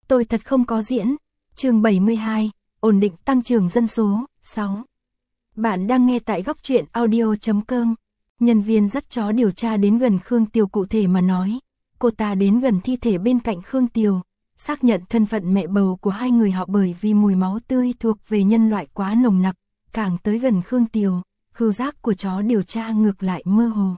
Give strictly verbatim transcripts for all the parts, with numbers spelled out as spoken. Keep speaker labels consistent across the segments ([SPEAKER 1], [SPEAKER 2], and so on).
[SPEAKER 1] tôi thật không có diễn. Chương bảy mươi hai, ổn định tăng trưởng dân số. sáu. Bạn đang nghe tại góc truyện audio chấm com. Nhân viên dắt chó điều tra đến gần Khương Tiều, cụ thể mà nói, cô ta đến gần thi thể bên cạnh Khương Tiều, xác nhận thân phận mẹ bầu của hai người họ, bởi vì mùi máu tươi thuộc về nhân loại quá nồng nặc, càng tới gần Khương Tiều, khứu giác của chó điều tra ngược lại mơ hồ.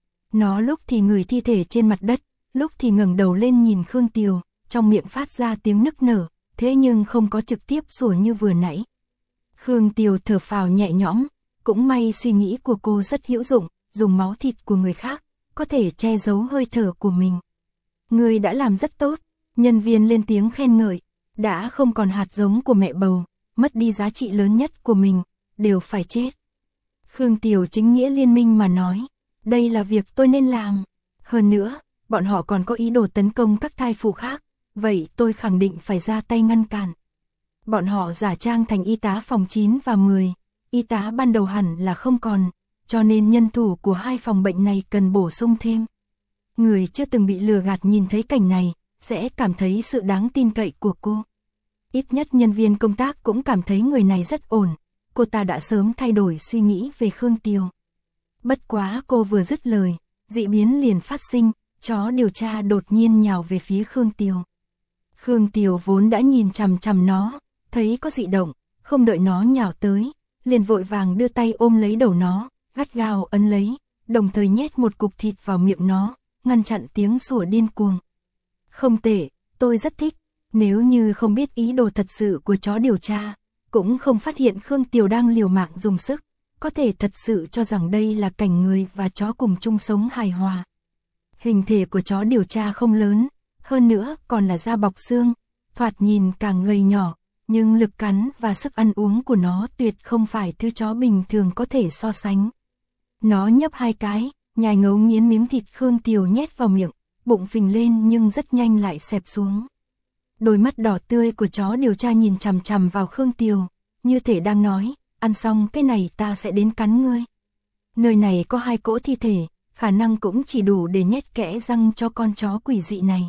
[SPEAKER 1] Nó lúc thì ngửi thi thể trên mặt đất, lúc thì ngẩng đầu lên nhìn Khương Tiều, trong miệng phát ra tiếng nức nở, thế nhưng không có trực tiếp sủa như vừa nãy. Khương Tiều thở phào nhẹ nhõm, cũng may suy nghĩ của cô rất hữu dụng, dùng máu thịt của người khác, có thể che giấu hơi thở của mình. Người đã làm rất tốt, nhân viên lên tiếng khen ngợi, đã không còn hạt giống của mẹ bầu, mất đi giá trị lớn nhất của mình, đều phải chết. Khương Tiều chính nghĩa liên minh mà nói, đây là việc tôi nên làm. Hơn nữa, bọn họ còn có ý đồ tấn công các thai phụ khác, vậy tôi khẳng định phải ra tay ngăn cản. Bọn họ giả trang thành y tá phòng chín và mười, y tá ban đầu hẳn là không còn, cho nên nhân thủ của hai phòng bệnh này cần bổ sung thêm. Người chưa từng bị lừa gạt nhìn thấy cảnh này, sẽ cảm thấy sự đáng tin cậy của cô. Ít nhất nhân viên công tác cũng cảm thấy người này rất ổn, cô ta đã sớm thay đổi suy nghĩ về Khương Tiều. Bất quá cô vừa dứt lời, dị biến liền phát sinh, chó điều tra đột nhiên nhào về phía Khương Tiều. Khương Tiều vốn đã nhìn chằm chằm nó, thấy có dị động, không đợi nó nhào tới, liền vội vàng đưa tay ôm lấy đầu nó, gắt gao ấn lấy, đồng thời nhét một cục thịt vào miệng nó, ngăn chặn tiếng sủa điên cuồng. Không tệ, tôi rất thích, nếu như không biết ý đồ thật sự của chó điều tra, cũng không phát hiện Khương Tiều đang liều mạng dùng sức, có thể thật sự cho rằng đây là cảnh người và chó cùng chung sống hài hòa. Hình thể của chó điều tra không lớn, hơn nữa còn là da bọc xương, thoạt nhìn càng gầy nhỏ, nhưng lực cắn và sức ăn uống của nó tuyệt không phải thứ chó bình thường có thể so sánh. Nó nhấp hai cái, nhai ngấu nghiến miếng thịt Khương Tiều nhét vào miệng, bụng phình lên nhưng rất nhanh lại xẹp xuống. Đôi mắt đỏ tươi của chó điều tra nhìn chằm chằm vào Khương Tiều, như thể đang nói, ăn xong cái này ta sẽ đến cắn ngươi. Nơi này có hai cỗ thi thể, khả năng cũng chỉ đủ để nhét kẽ răng cho con chó quỷ dị này.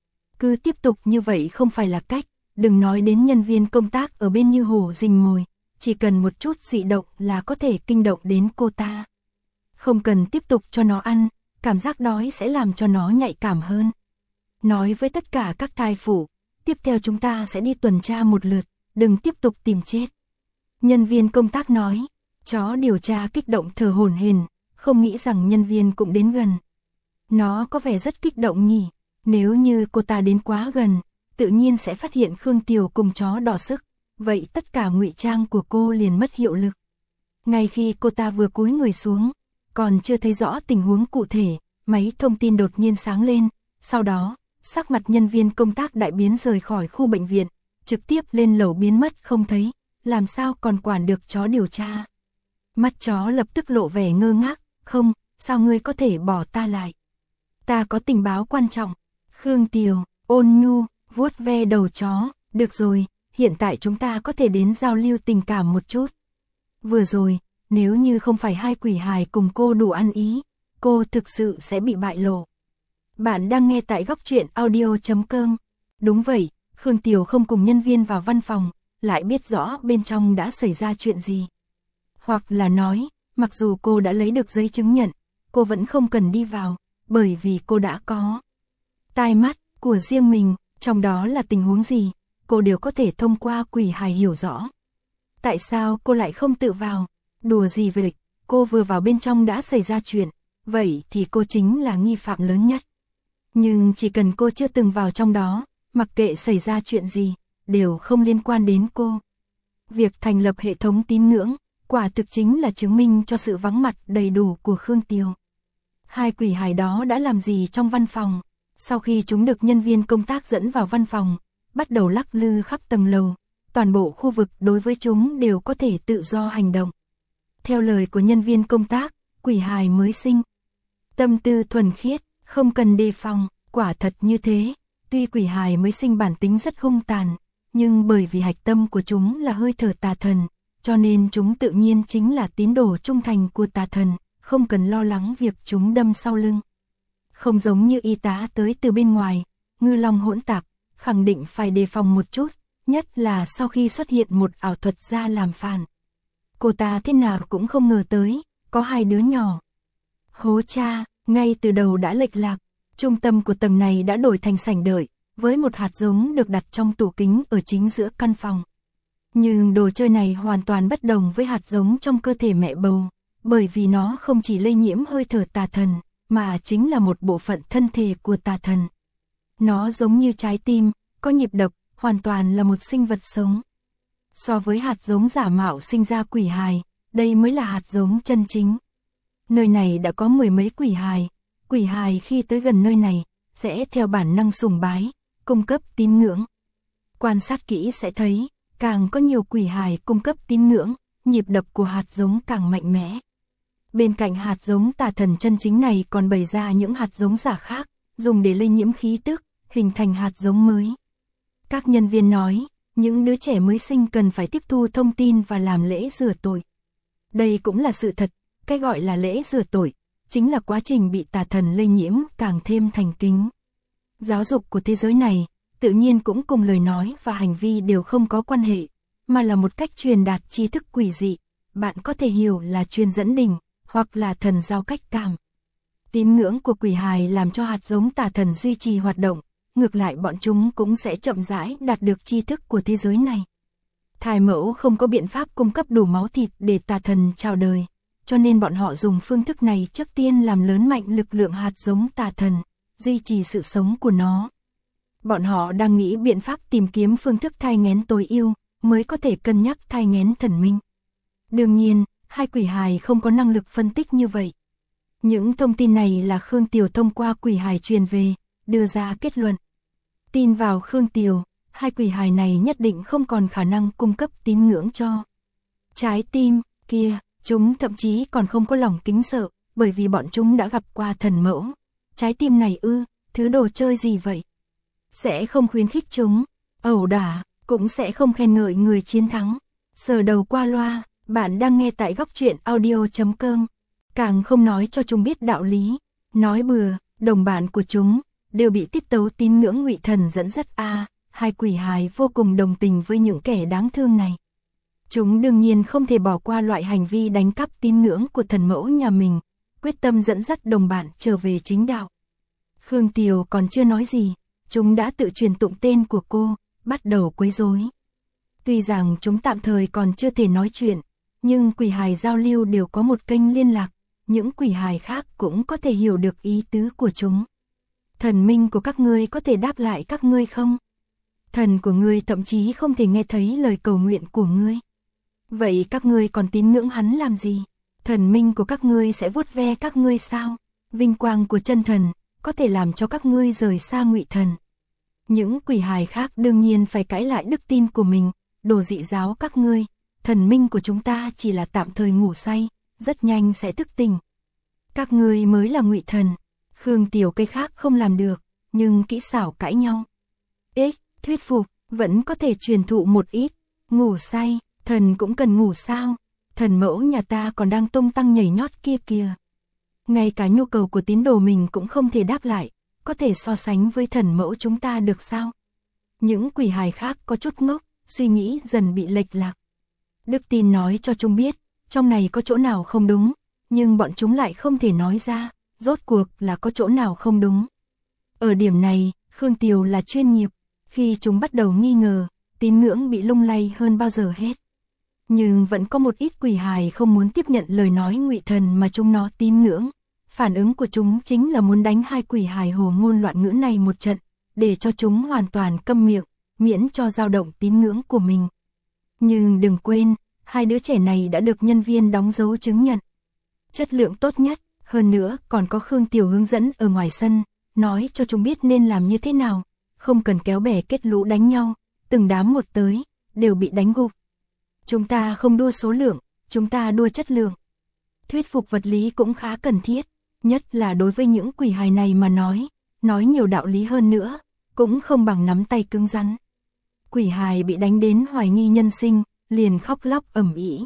[SPEAKER 1] Cứ tiếp tục như vậy không phải là cách, đừng nói đến nhân viên công tác ở bên như hổ rình mồi, chỉ cần một chút dị động là có thể kinh động đến cô ta. Không cần tiếp tục cho nó ăn, cảm giác đói sẽ làm cho nó nhạy cảm hơn. Nói với tất cả các thai phụ, tiếp theo chúng ta sẽ đi tuần tra một lượt, đừng tiếp tục tìm chết. Nhân viên công tác nói, chó điều tra kích động thở hổn hển, không nghĩ rằng nhân viên cũng đến gần. Nó có vẻ rất kích động nhỉ, nếu như cô ta đến quá gần, tự nhiên sẽ phát hiện Khương Tiều cùng chó đỏ sức, vậy tất cả ngụy trang của cô liền mất hiệu lực. Ngay khi cô ta vừa cúi người xuống, còn chưa thấy rõ tình huống cụ thể, máy thông tin đột nhiên sáng lên, sau đó, sắc mặt nhân viên công tác đại biến rời khỏi khu bệnh viện, trực tiếp lên lầu biến mất không thấy, làm sao còn quản được chó điều tra. Mắt chó lập tức lộ vẻ ngơ ngác, không, sao ngươi có thể bỏ ta lại? Ta có tình báo quan trọng. Khương Tiều, ôn nhu, vuốt ve đầu chó, được rồi, hiện tại chúng ta có thể đến giao lưu tình cảm một chút. Vừa rồi, nếu như không phải hai quỷ hài cùng cô đủ ăn ý, cô thực sự sẽ bị bại lộ. Bạn đang nghe tại góc truyện audio chấm com. Đúng vậy, Khương Tiều không cùng nhân viên vào văn phòng, lại biết rõ bên trong đã xảy ra chuyện gì. Hoặc là nói, mặc dù cô đã lấy được giấy chứng nhận, cô vẫn không cần đi vào, bởi vì cô đã có tai mắt của riêng mình, trong đó là tình huống gì, cô đều có thể thông qua quỷ hài hiểu rõ. Tại sao cô lại không tự vào? Đùa gì về lịch, cô vừa vào bên trong đã xảy ra chuyện, vậy thì cô chính là nghi phạm lớn nhất. Nhưng chỉ cần cô chưa từng vào trong đó, mặc kệ xảy ra chuyện gì, đều không liên quan đến cô. Việc thành lập hệ thống tín ngưỡng, quả thực chính là chứng minh cho sự vắng mặt đầy đủ của Khương Tiều. Hai quỷ hài đó đã làm gì trong văn phòng? Sau khi chúng được nhân viên công tác dẫn vào văn phòng, bắt đầu lắc lư khắp tầng lầu, toàn bộ khu vực đối với chúng đều có thể tự do hành động. Theo lời của nhân viên công tác, quỷ hài mới sinh. Tâm tư thuần khiết, không cần đề phòng, quả thật như thế. Tuy quỷ hài mới sinh bản tính rất hung tàn, nhưng bởi vì hạch tâm của chúng là hơi thở tà thần, cho nên chúng tự nhiên chính là tín đồ trung thành của tà thần, không cần lo lắng việc chúng đâm sau lưng. Không giống như y tá tới từ bên ngoài, ngư long hỗn tạp, khẳng định phải đề phòng một chút, nhất là sau khi xuất hiện một ảo thuật gia làm phản. Cô ta thế nào cũng không ngờ tới, có hai đứa nhỏ. Hố cha, ngay từ đầu đã lệch lạc, trung tâm của tầng này đã đổi thành sảnh đợi, với một hạt giống được đặt trong tủ kính ở chính giữa căn phòng. Nhưng đồ chơi này hoàn toàn bất đồng với hạt giống trong cơ thể mẹ bầu, bởi vì nó không chỉ lây nhiễm hơi thở tà thần, mà chính là một bộ phận thân thể của tà thần. Nó giống như trái tim, có nhịp đập, hoàn toàn là một sinh vật sống. So với hạt giống giả mạo sinh ra quỷ hài, đây mới là hạt giống chân chính. Nơi này đã có mười mấy quỷ hài, quỷ hài khi tới gần nơi này, sẽ theo bản năng sùng bái, cung cấp tín ngưỡng. Quan sát kỹ sẽ thấy, càng có nhiều quỷ hài cung cấp tín ngưỡng, nhịp đập của hạt giống càng mạnh mẽ. Bên cạnh hạt giống tà thần chân chính này còn bày ra những hạt giống giả khác, dùng để lây nhiễm khí tức, hình thành hạt giống mới. Các nhân viên nói, những đứa trẻ mới sinh cần phải tiếp thu thông tin và làm lễ rửa tội. Đây cũng là sự thật, cái gọi là lễ rửa tội, chính là quá trình bị tà thần lây nhiễm càng thêm thành kính. Giáo dục của thế giới này, tự nhiên cũng cùng lời nói và hành vi đều không có quan hệ, mà là một cách truyền đạt tri thức quỷ dị, bạn có thể hiểu là truyền dẫn đỉnh, hoặc là thần giao cách cảm. Tín ngưỡng của quỷ hài làm cho hạt giống tà thần duy trì hoạt động, ngược lại bọn chúng cũng sẽ chậm rãi đạt được tri thức của thế giới này. Thai mẫu không có biện pháp cung cấp đủ máu thịt để tà thần chào đời, cho nên bọn họ dùng phương thức này trước tiên làm lớn mạnh lực lượng hạt giống tà thần, duy trì sự sống của nó. Bọn họ đang nghĩ biện pháp tìm kiếm phương thức thai nghén tối ưu, mới có thể cân nhắc thai nghén thần minh. Đương nhiên, hai quỷ hài không có năng lực phân tích như vậy. Những thông tin này là Khương Tiều thông qua quỷ hài truyền về, đưa ra kết luận. Tin vào Khương Tiều, hai quỷ hài này nhất định không còn khả năng cung cấp tín ngưỡng cho trái tim kia, chúng thậm chí còn không có lòng kính sợ, bởi vì bọn chúng đã gặp qua thần mẫu. Trái tim này ư, thứ đồ chơi gì vậy? Sẽ không khuyến khích chúng, ẩu đả, cũng sẽ không khen ngợi người chiến thắng. Sờ đầu qua loa, bạn đang nghe tại góc truyện audio chấm com, càng không nói cho chúng biết đạo lý, nói bừa, đồng bạn của chúng đều bị tiết tấu tín ngưỡng ngụy thần dẫn dắt a, à, hai quỷ hài vô cùng đồng tình với những kẻ đáng thương này. Chúng đương nhiên không thể bỏ qua loại hành vi đánh cắp tín ngưỡng của thần mẫu nhà mình, quyết tâm dẫn dắt đồng bạn trở về chính đạo. Khương Tiều còn chưa nói gì, chúng đã tự truyền tụng tên của cô, bắt đầu quấy rối. Tuy rằng chúng tạm thời còn chưa thể nói chuyện, nhưng quỷ hài giao lưu đều có một kênh liên lạc, những quỷ hài khác cũng có thể hiểu được ý tứ của chúng. Thần minh của các ngươi có thể đáp lại các ngươi không? Thần của ngươi thậm chí không thể nghe thấy lời cầu nguyện của ngươi. Vậy các ngươi còn tín ngưỡng hắn làm gì? Thần minh của các ngươi sẽ vuốt ve các ngươi sao? Vinh quang của chân thần có thể làm cho các ngươi rời xa ngụy thần. Những quỷ hài khác đương nhiên phải cãi lại đức tin của mình, đồ dị giáo các ngươi, thần minh của chúng ta chỉ là tạm thời ngủ say, rất nhanh sẽ thức tỉnh. Các ngươi mới là ngụy thần. Khương Tiểu cây khác không làm được, nhưng kỹ xảo cãi nhau. Ích, thuyết phục, vẫn có thể truyền thụ một ít. Ngủ say, thần cũng cần ngủ sao? Thần mẫu nhà ta còn đang tung tăng nhảy nhót kia kìa. Ngay cả nhu cầu của tín đồ mình cũng không thể đáp lại, có thể so sánh với thần mẫu chúng ta được sao? Những quỷ hài khác có chút ngốc, suy nghĩ dần bị lệch lạc. Đức tin nói cho chúng biết, trong này có chỗ nào không đúng, nhưng bọn chúng lại không thể nói ra, rốt cuộc là có chỗ nào không đúng. Ở điểm này, Khương Tiều là chuyên nghiệp, khi chúng bắt đầu nghi ngờ, tín ngưỡng bị lung lay hơn bao giờ hết. Nhưng vẫn có một ít quỷ hài không muốn tiếp nhận lời nói ngụy thần mà chúng nó tín ngưỡng. Phản ứng của chúng chính là muốn đánh hai quỷ hài hồ ngôn loạn ngữ này một trận, để cho chúng hoàn toàn câm miệng, miễn cho dao động tín ngưỡng của mình. Nhưng đừng quên, hai đứa trẻ này đã được nhân viên đóng dấu chứng nhận. Chất lượng tốt nhất, hơn nữa còn có Khương Tiểu hướng dẫn ở ngoài sân, nói cho chúng biết nên làm như thế nào, không cần kéo bè kết lũ đánh nhau, từng đám một tới, đều bị đánh gục. Chúng ta không đua số lượng, chúng ta đua chất lượng. Thuyết phục vật lý cũng khá cần thiết, nhất là đối với những quỷ hài này mà nói, nói nhiều đạo lý hơn nữa, cũng không bằng nắm tay cứng rắn. Quỷ hài bị đánh đến hoài nghi nhân sinh, liền khóc lóc ầm ĩ.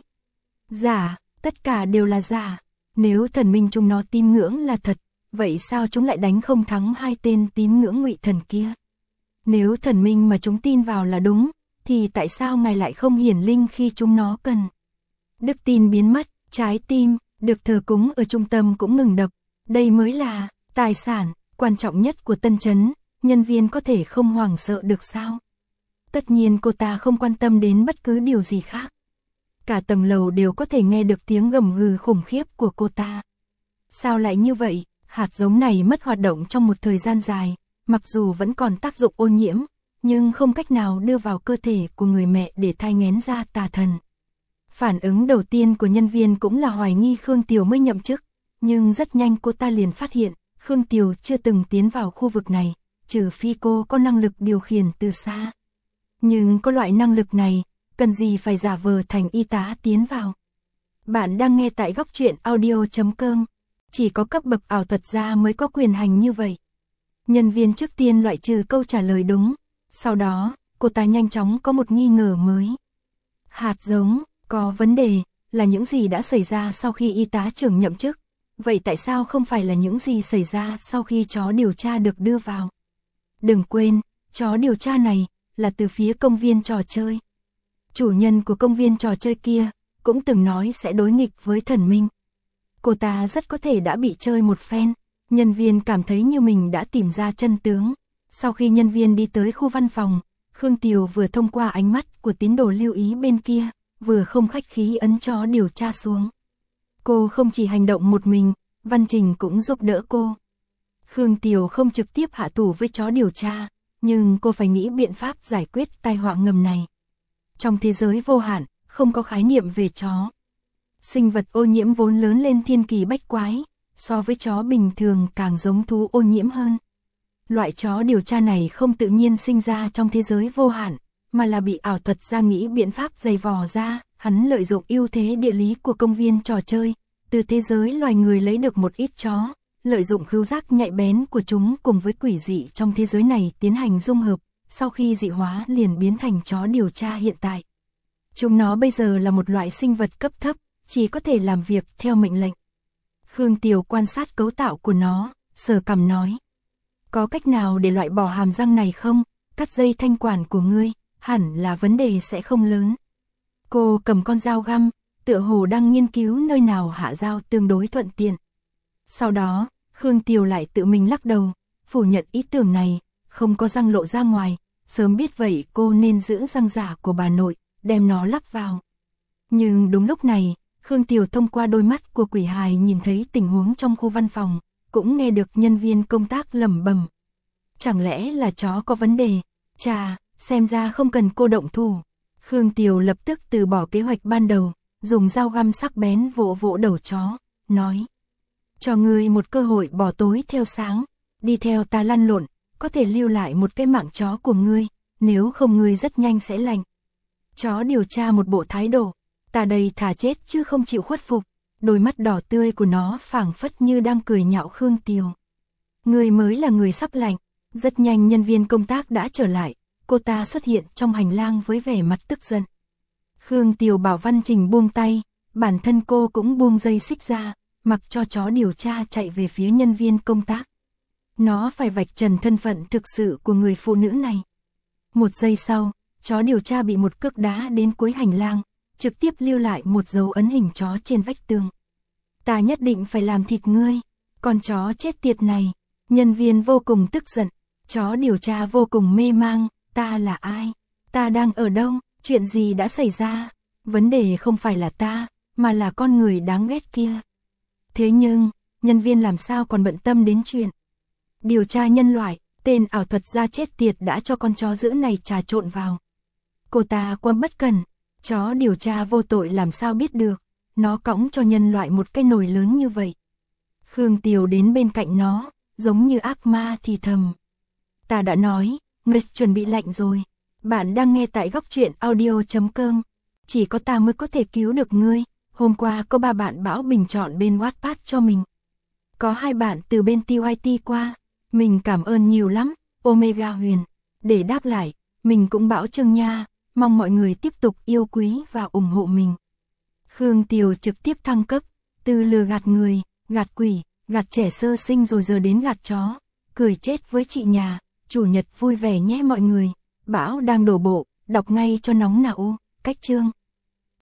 [SPEAKER 1] Giả, tất cả đều là giả. Nếu thần minh chúng nó tín ngưỡng là thật, vậy sao chúng lại đánh không thắng hai tên tín ngưỡng ngụy thần kia? Nếu thần minh mà chúng tin vào là đúng, thì tại sao ngài lại không hiển linh khi chúng nó cần? Đức tin biến mất, trái tim, được thờ cúng ở trung tâm cũng ngừng đập. Đây mới là tài sản quan trọng nhất của Tân Trấn, nhân viên có thể không hoảng sợ được sao? Tất nhiên cô ta không quan tâm đến bất cứ điều gì khác. Cả tầng lầu đều có thể nghe được tiếng gầm gừ khủng khiếp của cô ta. Sao lại như vậy? Hạt giống này mất hoạt động trong một thời gian dài, mặc dù vẫn còn tác dụng ô nhiễm, nhưng không cách nào đưa vào cơ thể của người mẹ để thai nghén ra tà thần. Phản ứng đầu tiên của nhân viên cũng là hoài nghi Khương Tiều mới nhậm chức, nhưng rất nhanh cô ta liền phát hiện, Khương Tiều chưa từng tiến vào khu vực này, trừ phi cô có năng lực điều khiển từ xa. Nhưng có loại năng lực này, cần gì phải giả vờ thành y tá tiến vào. Bạn đang nghe tại góc truyện audio chấm com, chỉ có cấp bậc ảo thuật gia mới có quyền hành như vậy. Nhân viên trước tiên loại trừ câu trả lời đúng, sau đó, cô ta nhanh chóng có một nghi ngờ mới. Hạt giống, có vấn đề, là những gì đã xảy ra sau khi y tá trưởng nhậm chức, vậy tại sao không phải là những gì xảy ra sau khi chó điều tra được đưa vào? Đừng quên, chó điều tra này, là từ phía công viên trò chơi. Chủ nhân của công viên trò chơi kia, cũng từng nói sẽ đối nghịch với thần minh. Cô ta rất có thể đã bị chơi một phen, nhân viên cảm thấy như mình đã tìm ra chân tướng. Sau khi nhân viên đi tới khu văn phòng, Khương Tiều vừa thông qua ánh mắt của tín đồ lưu ý bên kia, vừa không khách khí ấn chó điều tra xuống. Cô không chỉ hành động một mình, Văn Trình cũng giúp đỡ cô. Khương Tiều không trực tiếp hạ thủ với chó điều tra, nhưng cô phải nghĩ biện pháp giải quyết tai họa ngầm này. Trong thế giới vô hạn, không có khái niệm về chó. Sinh vật ô nhiễm vốn lớn lên thiên kỳ bách quái, so với chó bình thường càng giống thú ô nhiễm hơn. Loại chó điều tra này không tự nhiên sinh ra trong thế giới vô hạn, mà là bị ảo thuật gia nghĩ biện pháp dày vò ra. Hắn lợi dụng ưu thế địa lý của công viên trò chơi, từ thế giới loài người lấy được một ít chó, lợi dụng khứu giác nhạy bén của chúng cùng với quỷ dị trong thế giới này tiến hành dung hợp, sau khi dị hóa liền biến thành chó điều tra hiện tại. Chúng nó bây giờ là một loại sinh vật cấp thấp, chỉ có thể làm việc theo mệnh lệnh. Khương Tiều quan sát cấu tạo của nó, sờ cằm nói. Có cách nào để loại bỏ hàm răng này không? Cắt dây thanh quản của ngươi, hẳn là vấn đề sẽ không lớn. Cô cầm con dao găm, tựa hồ đang nghiên cứu nơi nào hạ dao tương đối thuận tiện. Sau đó, Khương Tiều lại tự mình lắc đầu, phủ nhận ý tưởng này, không có răng lộ ra ngoài, sớm biết vậy cô nên giữ răng giả của bà nội, đem nó lắp vào. Nhưng đúng lúc này, Khương Tiều thông qua đôi mắt của quỷ hài nhìn thấy tình huống trong khu văn phòng, cũng nghe được nhân viên công tác lẩm bẩm. Chẳng lẽ là chó có vấn đề? Chà, xem ra không cần cô động thủ. Khương Tiều lập tức từ bỏ kế hoạch ban đầu, dùng dao găm sắc bén vỗ vỗ đầu chó, nói. Cho ngươi một cơ hội bỏ tối theo sáng, đi theo ta lăn lộn, có thể lưu lại một cái mạng chó của ngươi, nếu không ngươi rất nhanh sẽ lành. Chó điều tra một bộ thái độ, ta đây thà chết chứ không chịu khuất phục, đôi mắt đỏ tươi của nó phảng phất như đang cười nhạo Khương Tiều. Ngươi mới là người sắp lành, rất nhanh nhân viên công tác đã trở lại, cô ta xuất hiện trong hành lang với vẻ mặt tức giận. Khương Tiều bảo Văn Trình buông tay, bản thân cô cũng buông dây xích ra, mặc cho chó điều tra chạy về phía nhân viên công tác. Nó phải vạch trần thân phận thực sự của người phụ nữ này. Một giây sau, chó điều tra bị một cước đá đến cuối hành lang, trực tiếp lưu lại một dấu ấn hình chó trên vách tường. Ta nhất định phải làm thịt ngươi, con chó chết tiệt này. Nhân viên vô cùng tức giận, chó điều tra vô cùng mê mang, ta là ai? Ta đang ở đâu? Chuyện gì đã xảy ra? Vấn đề không phải là ta, mà là con người đáng ghét kia. Thế nhưng, nhân viên làm sao còn bận tâm đến chuyện điều tra nhân loại, tên ảo thuật gia chết tiệt đã cho con chó dữ này trà trộn vào. Cô ta quá bất cẩn, chó điều tra vô tội làm sao biết được, nó cõng cho nhân loại một cái nồi lớn như vậy. Khương Tiều đến bên cạnh nó, giống như ác ma thì thầm. Ta đã nói, ngươi chuẩn bị lạnh rồi. Bạn đang nghe tại góc truyện audio chấm com. Chỉ có ta mới có thể cứu được ngươi. Hôm qua có ba bạn báo bình chọn bên Wattpad cho mình. Có hai bạn từ bên tê i tê qua. Mình cảm ơn nhiều lắm, Omega Huyền. Để đáp lại, mình cũng bảo Trương nha, mong mọi người tiếp tục yêu quý và ủng hộ mình. Khương Tiều trực tiếp thăng cấp, từ lừa gạt người, gạt quỷ, gạt trẻ sơ sinh rồi giờ đến gạt chó. Cười chết với chị nhà, Chủ nhật vui vẻ nhé mọi người. Bão đang đổ bộ, đọc ngay cho nóng nào. Cách chương.